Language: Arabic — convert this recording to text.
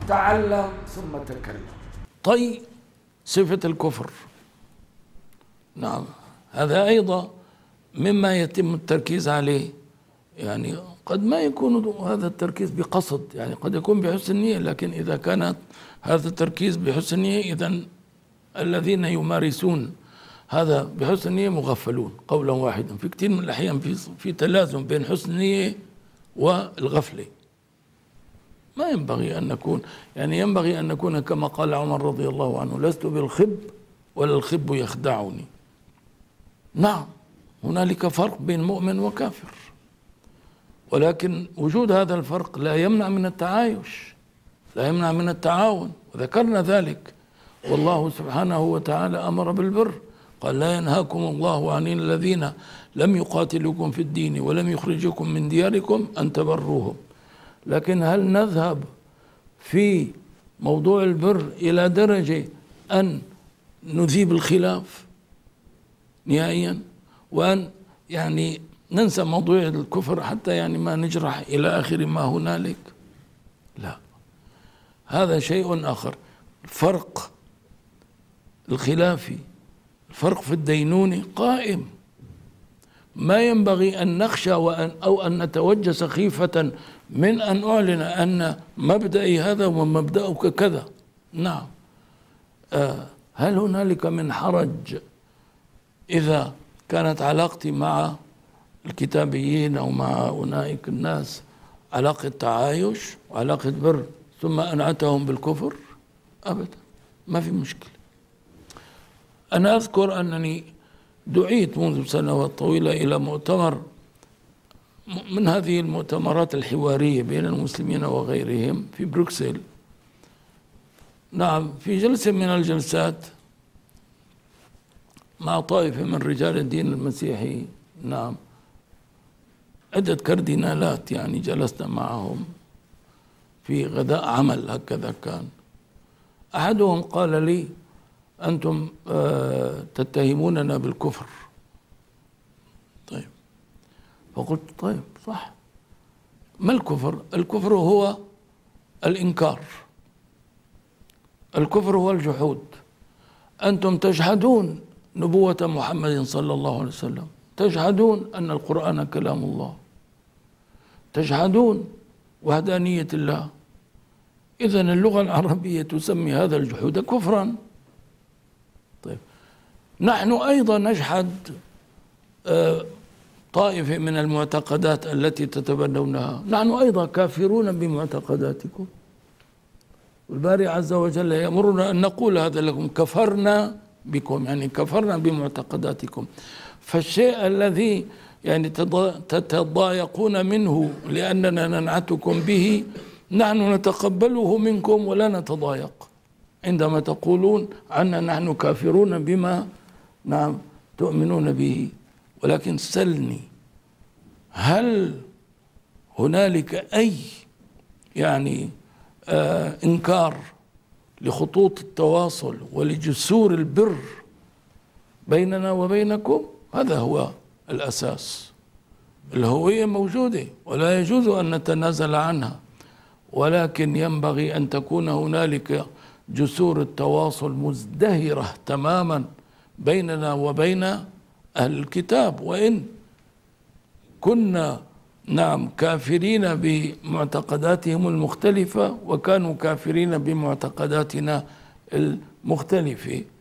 تعلم ثم تكلم. طي صفة الكفر، نعم، هذا أيضا مما يتم التركيز عليه. يعني قد ما يكون هذا التركيز بقصد، يعني قد يكون بحسن نية، لكن إذا كانت هذا التركيز بحسن نية إذن الذين يمارسون هذا بحسن نية مغفلون قولا واحدا. في كثير من الأحيان في تلازم بين حسن النية والغفلة. ما ينبغي أن نكون، يعني ينبغي أن نكون كما قال عمر رضي الله عنه: لست بالخب ولا الخب يخدعني. نعم، هنالك فرق بين مؤمن وكافر، ولكن وجود هذا الفرق لا يمنع من التعايش، لا يمنع من التعاون، وذكرنا ذلك. والله سبحانه وتعالى أمر بالبر، قال: لا ينهاكم الله عن الذين لم يقاتلوكم في الدين ولم يخرجوكم من دياركم أن تبروهم. لكن هل نذهب في موضوع البر إلى درجة أن نذيب الخلاف نهائيا، وأن يعني ننسى موضوع الكفر حتى يعني ما نجرح إلى آخر ما هنالك؟ لا، هذا شيء آخر. الفرق الخلافي، الفرق في الدينونة قائم. ما ينبغي أن نخشى أو أن نتوجس خيفة من أن أعلن أن مبدئي هذا ومبدأك كذا. نعم، هل هنالك من حرج إذا كانت علاقتي مع الكتابيين أو مع أولئك الناس علاقة تعايش وعلاقة بر ثم أنعتهم بالكفر؟ أبدا، ما في مشكلة. أنا أذكر أنني دعيت منذ سنوات طويلة إلى مؤتمر من هذه المؤتمرات الحوارية بين المسلمين وغيرهم في بروكسل. نعم، في جلسة من الجلسات مع طائفة من رجال الدين المسيحي، نعم، عدة كاردينالات، يعني جلسنا معهم في غداء عمل هكذا كان. أحدهم قال لي: أنتم تتهموننا بالكفر. طيب، فقلت: طيب، صح، ما الكفر؟ الكفر هو الإنكار، الكفر هو الجحود. أنتم تجحدون نبوة محمد صلى الله عليه وسلم، تجحدون أن القرآن كلام الله، تجحدون وحدانية الله. إذن اللغة العربية تسمي هذا الجحود كفرا. طيب، نحن أيضا نجحد طائفة من المعتقدات التي تتبنونها، نحن أيضا كافرون بمعتقداتكم. والباري عز وجل يأمرنا أن نقول هذا لكم: كفرنا بكم، يعني كفرنا بمعتقداتكم. فالشيء الذي يعني تتضايقون منه لأننا ننعتكم به، نحن نتقبله منكم ولا نتضايق عندما تقولون عنا نحن كافرون بما نعم تؤمنون به. ولكن سلني، هل هنالك أي يعني إنكار لخطوط التواصل ولجسور البر بيننا وبينكم؟ هذا هو الأساس. الهوية موجودة ولا يجوز أن نتنازل عنها، ولكن ينبغي أن تكون هنالك جسور التواصل مزدهرة تماما بيننا وبين أهل الكتاب. وإن كنا نعم كافرين بمعتقداتهم المختلفة وكانوا كافرين بمعتقداتنا المختلفة،